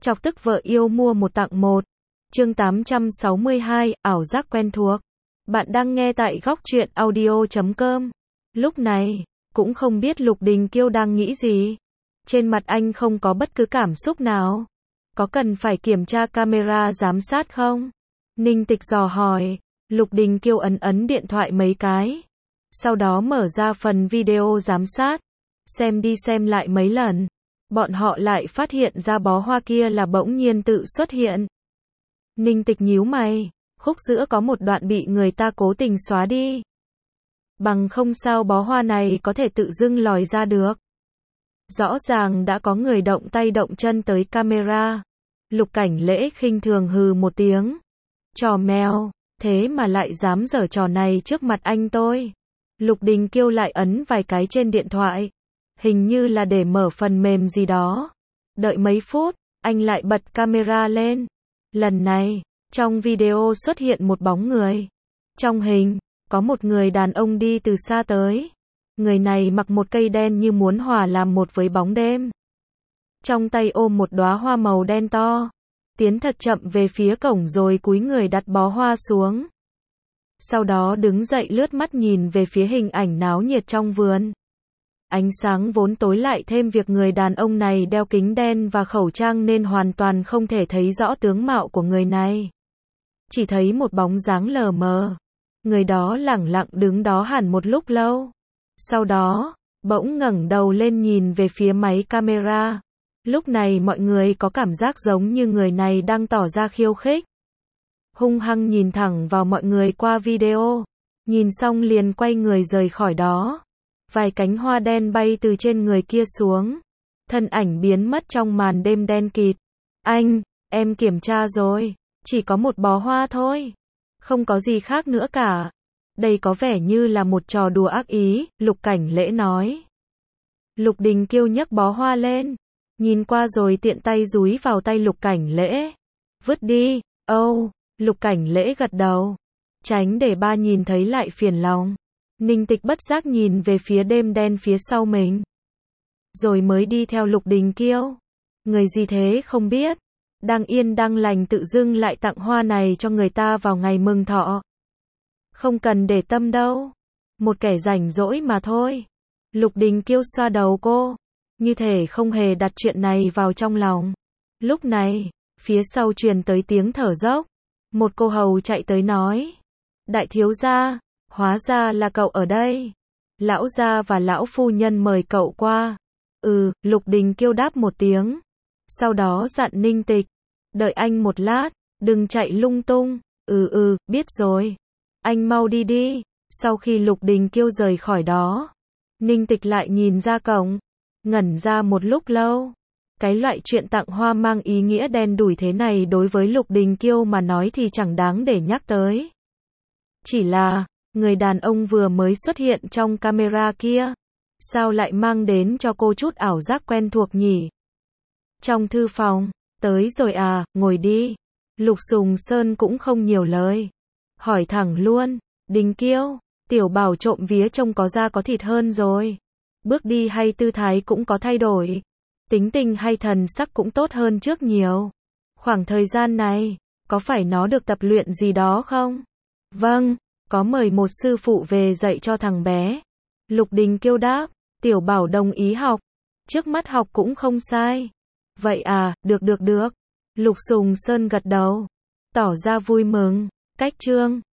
Chọc tức vợ yêu mua một tặng một. Chương 862, ảo giác quen thuộc. Bạn đang nghe tại góc truyện audio.com. Lúc này, cũng không biết Lục Đình Kiêu đang nghĩ gì. Trên mặt anh không có bất cứ cảm xúc nào. Có cần phải kiểm tra camera giám sát không? Ninh Tịch dò hỏi. Lục Đình Kiêu ấn điện thoại mấy cái. Sau đó mở ra phần video giám sát. Xem đi xem lại mấy lần. Bọn họ lại phát hiện ra bó hoa kia là bỗng nhiên tự xuất hiện. Ninh Tịch nhíu mày. Khúc giữa có một đoạn bị người ta cố tình xóa đi. Bằng không sao bó hoa này có thể tự dưng lòi ra được. Rõ ràng đã có người động tay động chân tới camera. Lục Cảnh Lễ khinh thường hừ một tiếng. Trò mèo, thế mà lại dám giở trò này trước mặt anh tôi. Lục Đình Kiêu lại ấn vài cái trên điện thoại. Hình như là để mở phần mềm gì đó. Đợi mấy phút, anh lại bật camera lên. Lần này, trong video xuất hiện một bóng người. Trong hình, có một người đàn ông đi từ xa tới. Người này mặc một cây đen như muốn hòa làm một với bóng đêm. Trong tay ôm một đóa hoa màu đen to. Tiến thật chậm về phía cổng rồi cúi người đặt bó hoa xuống. Sau đó đứng dậy lướt mắt nhìn về phía hình ảnh náo nhiệt trong vườn. Ánh sáng vốn tối lại thêm việc người đàn ông này đeo kính đen và khẩu trang nên hoàn toàn không thể thấy rõ tướng mạo của người này. Chỉ thấy một bóng dáng lờ mờ. Người đó lẳng lặng đứng đó hẳn một lúc lâu. Sau đó, bỗng ngẩng đầu lên nhìn về phía máy camera. Lúc này mọi người có cảm giác giống như người này đang tỏ ra khiêu khích. Hung hăng nhìn thẳng vào mọi người qua video. Nhìn xong liền quay người rời khỏi đó. Vài cánh hoa đen bay từ trên người kia xuống. Thân ảnh biến mất trong màn đêm đen kịt. Anh, em kiểm tra rồi. Chỉ có một bó hoa thôi. Không có gì khác nữa cả. Đây có vẻ như là một trò đùa ác ý, Lục Cảnh Lễ nói. Lục Đình Kiêu nhấc bó hoa lên. Nhìn qua rồi tiện tay dúi vào tay Lục Cảnh Lễ. Vứt đi, Lục Cảnh Lễ gật đầu. Tránh để ba nhìn thấy lại phiền lòng. Ninh Tịch bất giác nhìn về phía đêm đen phía sau mình. Rồi mới đi theo Lục Đình Kiêu. Người gì thế không biết. Đang yên đang lành tự dưng lại tặng hoa này cho người ta vào ngày mừng thọ. Không cần để tâm đâu. Một kẻ rảnh rỗi mà thôi. Lục Đình Kiêu xoa đầu cô. Như thể không hề đặt chuyện này vào trong lòng. Lúc này, phía sau truyền tới tiếng thở dốc. Một cô hầu chạy tới nói. Đại thiếu gia, hóa ra là cậu ở đây. Lão gia và lão phu nhân mời cậu qua. Lục Đình Kiêu đáp một tiếng. Sau đó dặn Ninh Tịch. Đợi anh một lát, đừng chạy lung tung. Biết rồi. Anh mau đi đi. Sau khi Lục Đình Kiêu rời khỏi đó, Ninh Tịch lại nhìn ra cổng. Ngẩn ra một lúc lâu. Cái loại chuyện tặng hoa mang ý nghĩa đen đủi thế này đối với Lục Đình Kiêu mà nói thì chẳng đáng để nhắc tới. Chỉ là, người đàn ông vừa mới xuất hiện trong camera kia. Sao lại mang đến cho cô chút ảo giác quen thuộc nhỉ? Trong thư phòng, tới rồi à, ngồi đi. Lục Sùng Sơn cũng không nhiều lời. Hỏi thẳng luôn, Đình Kiêu, tiểu bảo trộm vía trông có da có thịt hơn rồi. Bước đi hay tư thái cũng có thay đổi. Tính tình hay thần sắc cũng tốt hơn trước nhiều. Khoảng thời gian này, có phải nó được tập luyện gì đó không? Vâng, có mời một sư phụ về dạy cho thằng bé. Lục Đình Kiêu đáp, tiểu bảo đồng ý học. Trước mắt học cũng không sai. Vậy à, được. Lục Sùng Sơn gật đầu. Tỏ ra vui mừng. Cách chương